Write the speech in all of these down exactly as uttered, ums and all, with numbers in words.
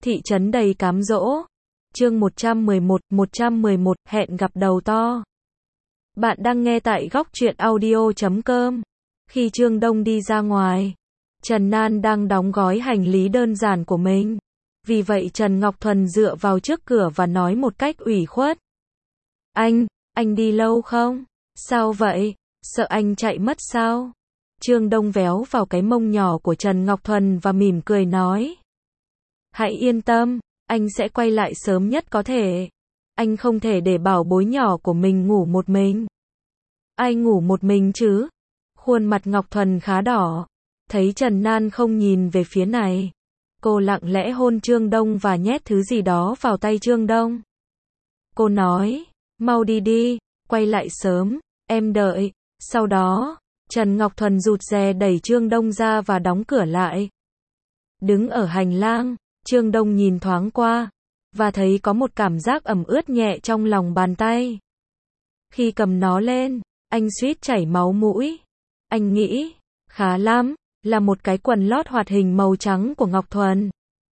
Thị trấn đầy cám dỗ. Chương một trăm mười một, một trăm mười một, hẹn gặp đầu to. Bạn đang nghe tại góc truyện audio chấm com. Khi Trương Đông đi ra ngoài, Trần Nan đang đóng gói hành lý đơn giản của mình. Vì vậy Trần Ngọc Thuần dựa vào trước cửa và nói một cách ủy khuất. Anh, anh đi lâu không? Sao vậy? Sợ anh chạy mất sao? Trương Đông véo vào cái mông nhỏ của Trần Ngọc Thuần và mỉm cười nói. Hãy yên tâm, anh sẽ quay lại sớm nhất có thể. Anh không thể để bảo bối nhỏ của mình ngủ một mình. Ai ngủ một mình chứ? Khuôn mặt Ngọc Thuần khá đỏ. Thấy Trần Nan không nhìn về phía này, cô lặng lẽ hôn Trương Đông và nhét thứ gì đó vào tay Trương Đông. Cô nói, mau đi đi, quay lại sớm, em đợi. Sau đó, Trần Ngọc Thuần rụt rè đẩy Trương Đông ra và đóng cửa lại. Đứng ở hành lang, Trương Đông nhìn thoáng qua, và thấy có một cảm giác ẩm ướt nhẹ trong lòng bàn tay. Khi cầm nó lên, anh suýt chảy máu mũi. Anh nghĩ, khá lắm, là một cái quần lót hoạt hình màu trắng của Ngọc Thuần.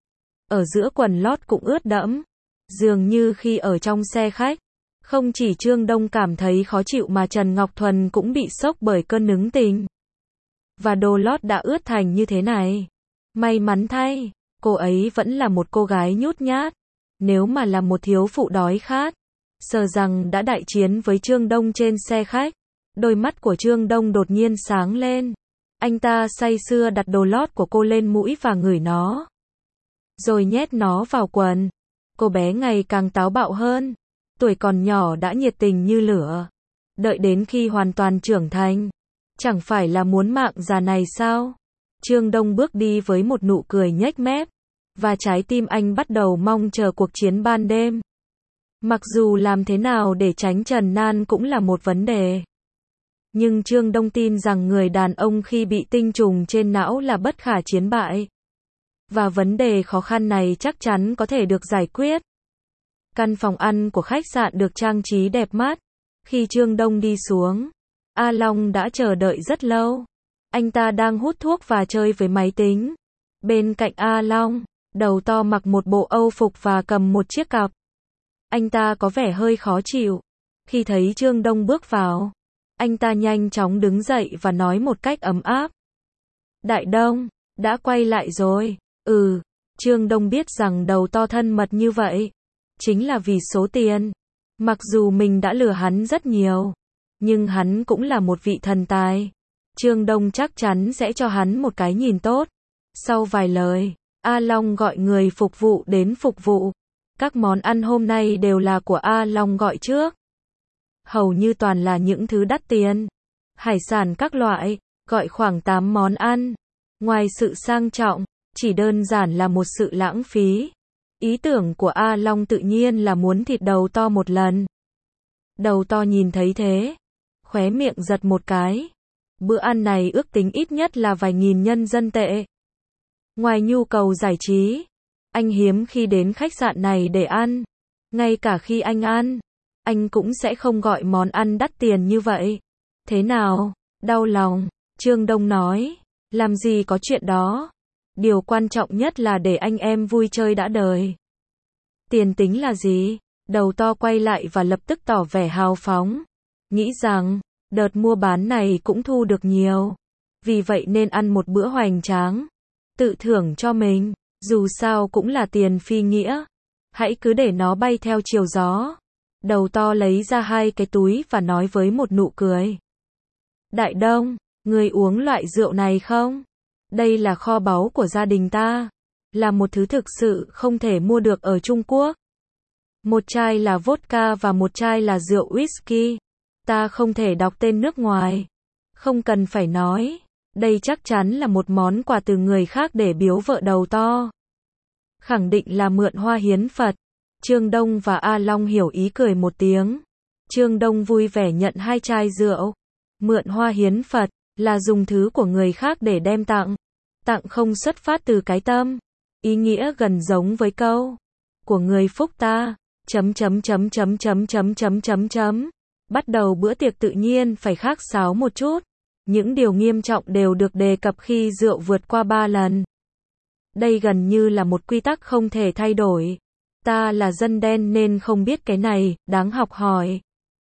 Ở giữa quần lót cũng ướt đẫm. Dường như khi ở trong xe khách, không chỉ Trương Đông cảm thấy khó chịu mà Trần Ngọc Thuần cũng bị sốc bởi cơn nứng tình. Và đồ lót đã ướt thành như thế này. May mắn thay, cô ấy vẫn là một cô gái nhút nhát. Nếu mà là một thiếu phụ đói khát, sợ rằng đã đại chiến với Trương Đông trên xe khách. Đôi mắt của Trương Đông đột nhiên sáng lên. Anh ta say sưa đặt đồ lót của cô lên mũi và ngửi nó. Rồi nhét nó vào quần. Cô bé ngày càng táo bạo hơn. Tuổi còn nhỏ đã nhiệt tình như lửa. Đợi đến khi hoàn toàn trưởng thành, chẳng phải là muốn mạng già này sao? Trương Đông bước đi với một nụ cười nhếch mép. Và trái tim anh bắt đầu mong chờ cuộc chiến ban đêm. Mặc dù làm thế nào để tránh Trần Nan cũng là một vấn đề. Nhưng Trương Đông tin rằng người đàn ông khi bị tinh trùng trên não là bất khả chiến bại. Và vấn đề khó khăn này chắc chắn có thể được giải quyết. Căn phòng ăn của khách sạn được trang trí đẹp mắt. Khi Trương Đông đi xuống, A Long đã chờ đợi rất lâu. Anh ta đang hút thuốc và chơi với máy tính. Bên cạnh A Long, đầu to mặc một bộ âu phục và cầm một chiếc cặp. Anh ta có vẻ hơi khó chịu. Khi thấy Trương Đông bước vào, anh ta nhanh chóng đứng dậy và nói một cách ấm áp. Đại Đông, đã quay lại rồi. Ừ, Trương Đông biết rằng đầu to thân mật như vậy chính là vì số tiền. Mặc dù mình đã lừa hắn rất nhiều, nhưng hắn cũng là một vị thần tài. Trương Đông chắc chắn sẽ cho hắn một cái nhìn tốt. Sau vài lời, A Long gọi người phục vụ đến phục vụ. Các món ăn hôm nay đều là của A Long gọi trước. Hầu như toàn là những thứ đắt tiền. Hải sản các loại, gọi khoảng tám món ăn. Ngoài sự sang trọng, chỉ đơn giản là một sự lãng phí. Ý tưởng của A Long tự nhiên là muốn thịt đầu to một lần. Đầu to nhìn thấy thế, khóe miệng giật một cái. Bữa ăn này ước tính ít nhất là vài nghìn nhân dân tệ. Ngoài nhu cầu giải trí, anh hiếm khi đến khách sạn này để ăn. Ngay cả khi anh ăn, anh cũng sẽ không gọi món ăn đắt tiền như vậy. Thế nào? Đau lòng, Trương Đông nói. Làm gì có chuyện đó. Điều quan trọng nhất là để anh em vui chơi đã đời. Tiền tính là gì? Đầu to quay lại và lập tức tỏ vẻ hào phóng. Nghĩ rằng, đợt mua bán này cũng thu được nhiều. Vì vậy nên ăn một bữa hoành tráng. Tự thưởng cho mình. Dù sao cũng là tiền phi nghĩa. Hãy cứ để nó bay theo chiều gió. Đầu to lấy ra hai cái túi và nói với một nụ cười. Đại Đông, người uống loại rượu này không? Đây là kho báu của gia đình ta. Là một thứ thực sự không thể mua được ở Trung Quốc. Một chai là vodka và một chai là rượu whisky. Ta không thể đọc tên nước ngoài. Không cần phải nói. Đây chắc chắn là một món quà từ người khác để biếu vợ đầu to. Khẳng định là mượn hoa hiến Phật. Trương Đông và A Long hiểu ý cười một tiếng. Trương Đông vui vẻ nhận hai chai rượu. Mượn hoa hiến Phật là dùng thứ của người khác để đem tặng. Tặng không xuất phát từ cái tâm. Ý nghĩa gần giống với câu của người phúc ta. Chấm chấm chấm chấm chấm chấm chấm chấm chấm. Bắt đầu bữa tiệc tự nhiên phải khác sáo một chút. Những điều nghiêm trọng đều được đề cập khi rượu vượt qua ba lần. Đây gần như là một quy tắc không thể thay đổi. Ta là dân đen nên không biết cái này, đáng học hỏi.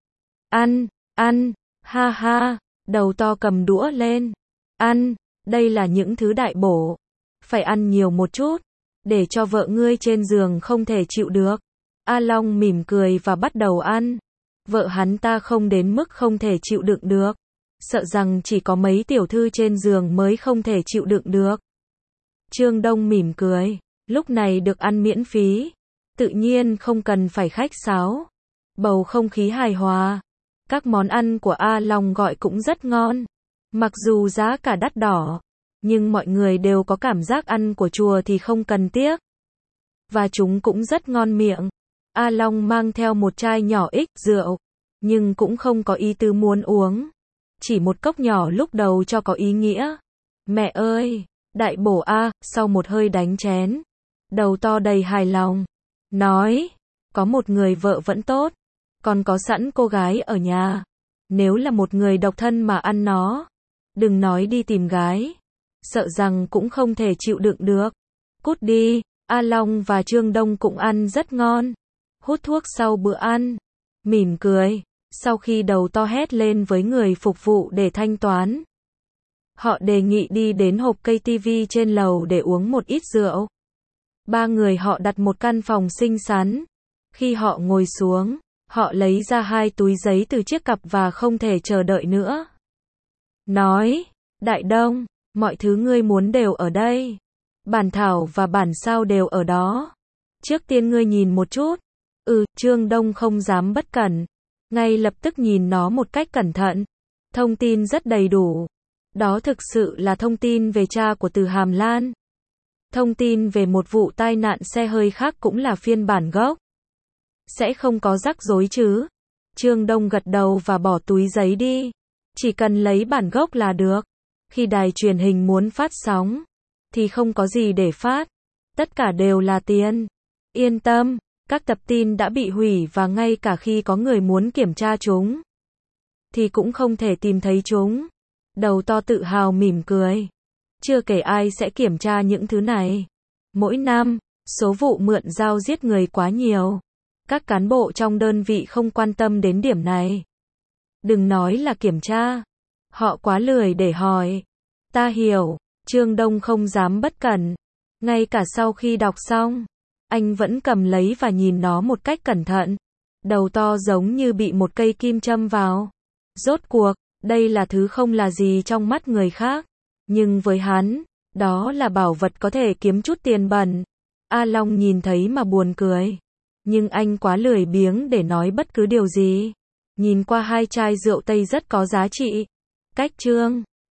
Ăn, ăn, ha ha, đầu to cầm đũa lên. Ăn, đây là những thứ đại bổ. Phải ăn nhiều một chút, để cho vợ ngươi trên giường không thể chịu được. A Long mỉm cười và bắt đầu ăn. Vợ hắn ta không đến mức không thể chịu đựng được. Sợ rằng chỉ có mấy tiểu thư trên giường mới không thể chịu đựng được. Trương Đông mỉm cười. Lúc này được ăn miễn phí. Tự nhiên không cần phải khách sáo. Bầu không khí hài hòa. Các món ăn của A Long gọi cũng rất ngon. Mặc dù giá cả đắt đỏ. Nhưng mọi người đều có cảm giác ăn của chùa thì không cần tiếc. Và chúng cũng rất ngon miệng. A Long mang theo một chai nhỏ ít rượu. Nhưng cũng không có ý tứ muốn uống. Chỉ một cốc nhỏ lúc đầu cho có ý nghĩa. Mẹ ơi! Đại bổ A, sau một hơi đánh chén. Đầu to đầy hài lòng. Nói, có một người vợ vẫn tốt. Còn có sẵn cô gái ở nhà. Nếu là một người độc thân mà ăn nó. Đừng nói đi tìm gái. Sợ rằng cũng không thể chịu đựng được. Cút đi, A Long và Trương Đông cũng ăn rất ngon. Hút thuốc sau bữa ăn. Mỉm cười. Sau khi đầu to hét lên với người phục vụ để thanh toán. Họ đề nghị đi đến hộp cây tivi trên lầu để uống một ít rượu. Ba người họ đặt một căn phòng xinh xắn. Khi họ ngồi xuống, họ lấy ra hai túi giấy từ chiếc cặp và không thể chờ đợi nữa. Nói, Đại Đông, mọi thứ ngươi muốn đều ở đây. Bản thảo và bản sao đều ở đó. Trước tiên ngươi nhìn một chút. Ừ, Trương Đông không dám bất cẩn. Ngay lập tức nhìn nó một cách cẩn thận. Thông tin rất đầy đủ. Đó thực sự là thông tin về cha của Từ Hàm Lan. Thông tin về một vụ tai nạn xe hơi khác cũng là phiên bản gốc. Sẽ không có rắc rối chứ? Trương Đông gật đầu và bỏ túi giấy đi. Chỉ cần lấy bản gốc là được. Khi đài truyền hình muốn phát sóng, thì không có gì để phát. Tất cả đều là tiền. Yên tâm, các tập tin đã bị hủy và ngay cả khi có người muốn kiểm tra chúng, thì cũng không thể tìm thấy chúng. Đầu to tự hào mỉm cười. Chưa kể ai sẽ kiểm tra những thứ này. Mỗi năm, số vụ mượn dao giết người quá nhiều. Các cán bộ trong đơn vị không quan tâm đến điểm này. Đừng nói là kiểm tra. Họ quá lười để hỏi. Ta hiểu, Trương Đông không dám bất cẩn. Ngay cả sau khi đọc xong, anh vẫn cầm lấy và nhìn nó một cách cẩn thận. Đầu to giống như bị một cây kim châm vào. Rốt cuộc, đây là thứ không là gì trong mắt người khác. Nhưng với hắn, đó là bảo vật có thể kiếm chút tiền bẩn. A Long nhìn thấy mà buồn cười. Nhưng anh quá lười biếng để nói bất cứ điều gì. Nhìn qua hai chai rượu Tây rất có giá trị. Cách Trương